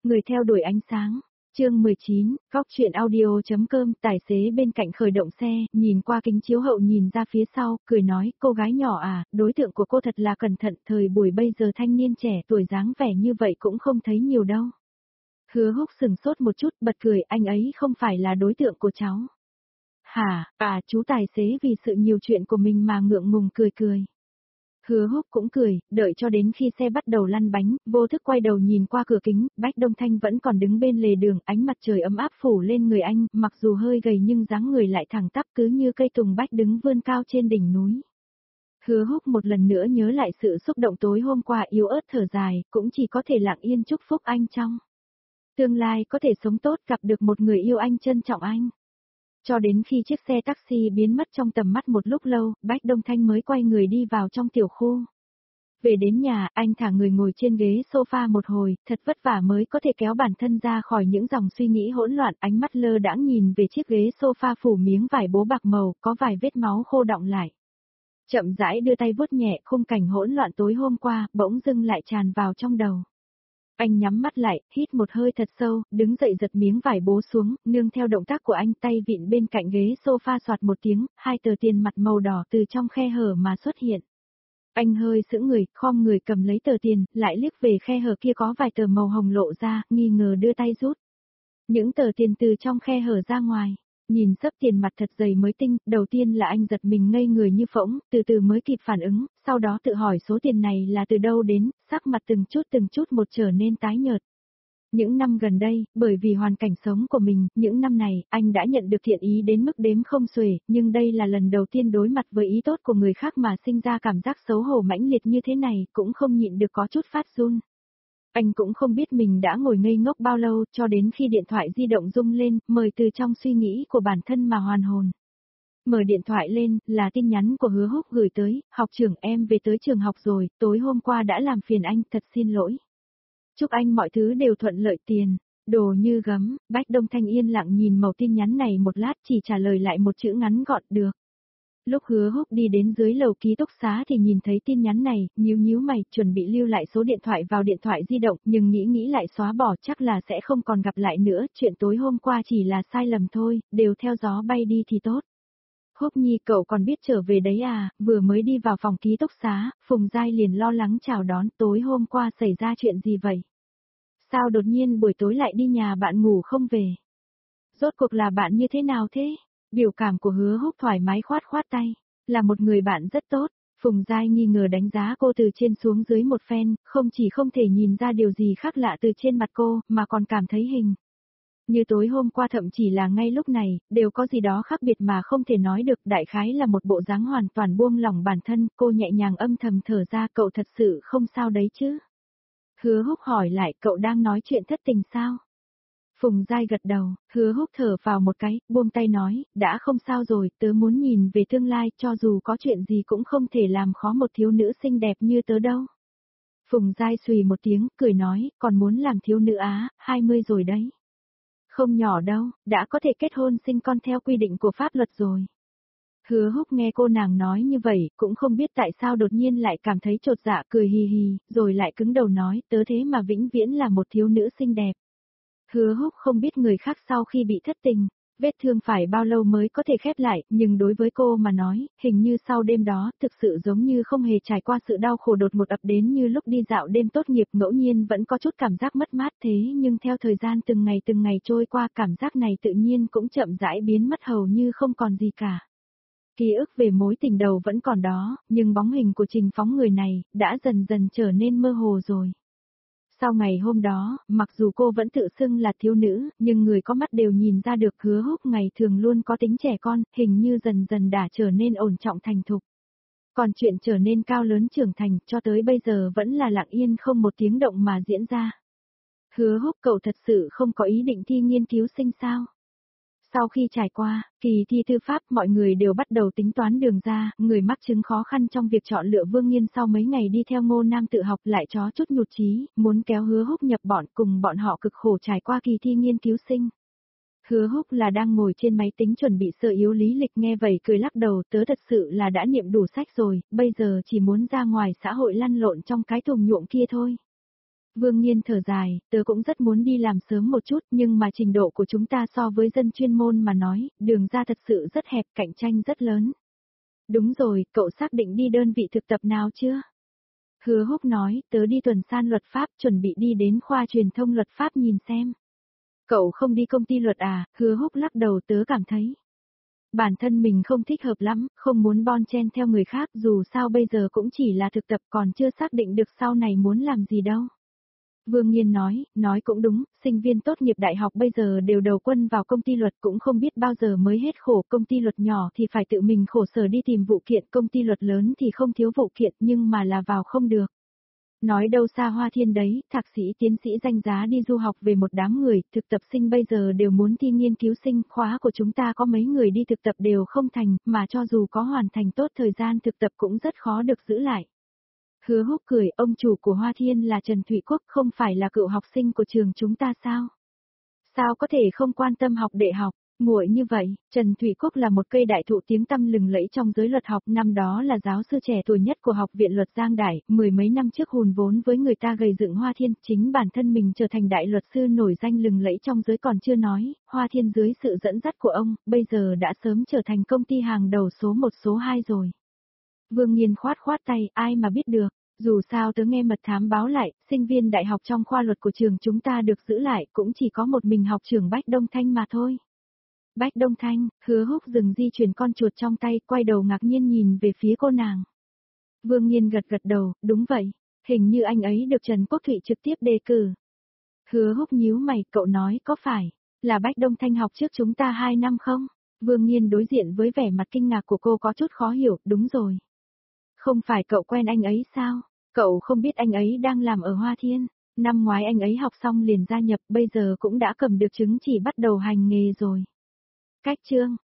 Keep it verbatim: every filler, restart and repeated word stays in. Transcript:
Người theo đuổi ánh sáng. Chương mười chín, góc truyện audio.com. Tài xế bên cạnh khởi động xe, nhìn qua kính chiếu hậu nhìn ra phía sau, cười nói, cô gái nhỏ à, đối tượng của cô thật là cẩn thận, thời buổi bây giờ thanh niên trẻ tuổi dáng vẻ như vậy cũng không thấy nhiều đâu. Hứa Húc sừng sốt một chút, bật cười, anh ấy không phải là đối tượng của cháu. Hả, à, chú tài xế vì sự nhiều chuyện của mình mà ngượng ngùng cười cười. Hứa Húc cũng cười, đợi cho đến khi xe bắt đầu lăn bánh, vô thức quay đầu nhìn qua cửa kính, Bách Đông Thanh vẫn còn đứng bên lề đường, ánh mặt trời ấm áp phủ lên người anh, mặc dù hơi gầy nhưng dáng người lại thẳng tắp cứ như cây tùng bách đứng vươn cao trên đỉnh núi. Hứa Húc một lần nữa nhớ lại sự xúc động tối hôm qua, yếu ớt thở dài, cũng chỉ có thể lặng yên chúc phúc anh trong tương lai có thể sống tốt, gặp được một người yêu anh, trân trọng anh. Cho đến khi chiếc xe taxi biến mất trong tầm mắt một lúc lâu, Bách Đông Thanh mới quay người đi vào trong tiểu khu. Về đến nhà, anh thả người ngồi trên ghế sofa một hồi, thật vất vả mới có thể kéo bản thân ra khỏi những dòng suy nghĩ hỗn loạn, ánh mắt lơ đãng nhìn về chiếc ghế sofa phủ miếng vải bố bạc màu, có vài vết máu khô đọng lại. Chậm rãi đưa tay vuốt nhẹ, khung cảnh hỗn loạn tối hôm qua, bỗng dưng lại tràn vào trong đầu. Anh nhắm mắt lại, hít một hơi thật sâu, đứng dậy giật miếng vải bố xuống, nương theo động tác của anh, tay vịn bên cạnh ghế sofa soạt một tiếng, hai tờ tiền mặt màu đỏ từ trong khe hở mà xuất hiện. Anh hơi sững người, khom người cầm lấy tờ tiền, lại liếc về khe hở kia có vài tờ màu hồng lộ ra, nghi ngờ đưa tay rút. Những tờ tiền từ trong khe hở ra ngoài. Nhìn xấp tiền mặt thật dày mới tinh, đầu tiên là anh giật mình ngây người như phỗng, từ từ mới kịp phản ứng, sau đó tự hỏi số tiền này là từ đâu đến, sắc mặt từng chút từng chút một trở nên tái nhợt. Những năm gần đây, bởi vì hoàn cảnh sống của mình, những năm này, anh đã nhận được thiện ý đến mức đếm không xuể, nhưng đây là lần đầu tiên đối mặt với ý tốt của người khác mà sinh ra cảm giác xấu hổ mãnh liệt như thế này, cũng không nhịn được có chút phát run. Anh cũng không biết mình đã ngồi ngây ngốc bao lâu, cho đến khi điện thoại di động rung lên, mời từ trong suy nghĩ của bản thân mà hoàn hồn. Mở điện thoại lên, là tin nhắn của Hứa Húc gửi tới, học trưởng em về tới trường học rồi, tối hôm qua đã làm phiền anh, thật xin lỗi. Chúc anh mọi thứ đều thuận lợi, tiền, đồ như gấm. Bách Đông Thanh yên lặng nhìn màu tin nhắn này một lát, chỉ trả lời lại một chữ ngắn gọn, được. Lúc Hứa Húc đi đến dưới lầu ký túc xá thì nhìn thấy tin nhắn này, nhíu nhíu mày, chuẩn bị lưu lại số điện thoại vào điện thoại di động, nhưng nghĩ nghĩ lại xóa bỏ, chắc là sẽ không còn gặp lại nữa, chuyện tối hôm qua chỉ là sai lầm thôi, đều theo gió bay đi thì tốt. Húc Nhi, cậu còn biết trở về đấy à? Vừa mới đi vào phòng ký túc xá, Phùng Giai liền lo lắng chào đón, tối hôm qua xảy ra chuyện gì vậy? Sao đột nhiên buổi tối lại đi nhà bạn ngủ không về? Rốt cuộc là bạn như thế nào thế? Biểu cảm của Hứa Húc thoải mái khoát khoát tay, là một người bạn rất tốt. Phùng Giai nghi ngờ đánh giá cô từ trên xuống dưới một phen, không chỉ không thể nhìn ra điều gì khác lạ từ trên mặt cô, mà còn cảm thấy hình như tối hôm qua, thậm chỉ là ngay lúc này, đều có gì đó khác biệt mà không thể nói được, đại khái là một bộ dáng hoàn toàn buông lỏng bản thân. Cô nhẹ nhàng âm thầm thở ra, cậu thật sự không sao đấy chứ? Hứa Húc hỏi lại, cậu đang nói chuyện thất tình sao? Phùng Giai gật đầu, Hứa Húc thở vào một cái, buông tay nói, đã không sao rồi, tớ muốn nhìn về tương lai, cho dù có chuyện gì cũng không thể làm khó một thiếu nữ xinh đẹp như tớ đâu. Phùng Giai xùy một tiếng, cười nói, còn muốn làm thiếu nữ á, hai mươi rồi đấy. Không nhỏ đâu, đã có thể kết hôn sinh con theo quy định của pháp luật rồi. Hứa Húc nghe cô nàng nói như vậy, cũng không biết tại sao đột nhiên lại cảm thấy chột dạ, cười hì hì, rồi lại cứng đầu nói, tớ thế mà vĩnh viễn là một thiếu nữ xinh đẹp. Hứa Húc không biết người khác sau khi bị thất tình, vết thương phải bao lâu mới có thể khép lại, nhưng đối với cô mà nói, hình như sau đêm đó, thực sự giống như không hề trải qua sự đau khổ đột ngột ập đến như lúc đi dạo đêm tốt nghiệp, ngẫu nhiên vẫn có chút cảm giác mất mát, thế nhưng theo thời gian từng ngày từng ngày trôi qua, cảm giác này tự nhiên cũng chậm rãi biến mất hầu như không còn gì cả. Ký ức về mối tình đầu vẫn còn đó, nhưng bóng hình của Trình Phóng người này, đã dần dần trở nên mơ hồ rồi. Sau ngày hôm đó, mặc dù cô vẫn tự xưng là thiếu nữ, nhưng người có mắt đều nhìn ra được Hứa Húc ngày thường luôn có tính trẻ con, hình như dần dần đã trở nên ổn trọng thành thục. Còn chuyện trở nên cao lớn trưởng thành, cho tới bây giờ vẫn là lặng yên không một tiếng động mà diễn ra. Hứa Húc, cậu thật sự không có ý định thi nghiên cứu sinh sao? Sau khi trải qua kỳ thi tư pháp, mọi người đều bắt đầu tính toán đường ra, người mắc chứng khó khăn trong việc chọn lựa Vương Nghiên sau mấy ngày đi theo Ngô Nam tự học lại chó chút nhụt chí, muốn kéo Hứa Húc nhập bọn cùng bọn họ cực khổ trải qua kỳ thi nghiên cứu sinh. Hứa Húc là đang ngồi trên máy tính chuẩn bị sơ yếu lý lịch, nghe vậy cười lắc đầu, tớ thật sự là đã niệm đủ sách rồi, bây giờ chỉ muốn ra ngoài xã hội lăn lộn trong cái thùng nhuộm kia thôi. Vương Nhiên thở dài, tớ cũng rất muốn đi làm sớm một chút nhưng mà trình độ của chúng ta so với dân chuyên môn mà nói, đường ra thật sự rất hẹp, cạnh tranh rất lớn. Đúng rồi, cậu xác định đi đơn vị thực tập nào chưa? Hứa Húc nói, tớ đi tuần san luật pháp, chuẩn bị đi đến khoa truyền thông luật pháp nhìn xem. Cậu không đi công ty luật à? Hứa Húc lắc đầu, tớ cảm thấy bản thân mình không thích hợp lắm, không muốn bon chen theo người khác, dù sao bây giờ cũng chỉ là thực tập còn chưa xác định được sau này muốn làm gì đâu. Vương Nhiên nói, nói cũng đúng, sinh viên tốt nghiệp đại học bây giờ đều đầu quân vào công ty luật cũng không biết bao giờ mới hết khổ, công ty luật nhỏ thì phải tự mình khổ sở đi tìm vụ kiện, công ty luật lớn thì không thiếu vụ kiện nhưng mà là vào không được. Nói đâu xa Hoa Thiên đấy, thạc sĩ tiến sĩ danh giá đi du học về một đám người, thực tập sinh bây giờ đều muốn thi nghiên cứu sinh, khóa của chúng ta có mấy người đi thực tập đều không thành, mà cho dù có hoàn thành tốt thời gian thực tập cũng rất khó được giữ lại. Hứa Húc cười, ông chủ của Hoa Thiên là Trần Thụy Quốc, không phải là cựu học sinh của trường chúng ta sao? Sao có thể không quan tâm học đệ học? Muội như vậy, Trần Thụy Quốc là một cây đại thụ tiếng tăm lừng lẫy trong giới luật học, năm đó là giáo sư trẻ tuổi nhất của học viện luật Giang Đại, mười mấy năm trước hùn vốn với người ta gầy dựng Hoa Thiên, chính bản thân mình trở thành đại luật sư nổi danh lừng lẫy trong giới còn chưa nói, Hoa Thiên dưới sự dẫn dắt của ông, bây giờ đã sớm trở thành công ty hàng đầu số một số hai rồi. Vương Nhiên khoát khoát tay, ai mà biết được. Dù sao tớ nghe mật thám báo lại, sinh viên đại học trong khoa luật của trường chúng ta được giữ lại cũng chỉ có một mình học trưởng Bách Đông Thanh mà thôi. Bách Đông Thanh, Hứa Húc dừng di chuyển con chuột trong tay, quay đầu ngạc nhiên nhìn về phía cô nàng. Vương Nhiên gật gật đầu, đúng vậy, hình như anh ấy được Trần Quốc Thụy trực tiếp đề cử. Hứa Húc nhíu mày, cậu nói có phải là Bách Đông Thanh học trước chúng ta hai năm không? Vương Nhiên đối diện với vẻ mặt kinh ngạc của cô có chút khó hiểu, đúng rồi. Không phải cậu quen anh ấy sao? Cậu không biết anh ấy đang làm ở Hoa Thiên. Năm ngoái anh ấy học xong liền gia nhập, bây giờ cũng đã cầm được chứng chỉ bắt đầu hành nghề rồi. Cách chương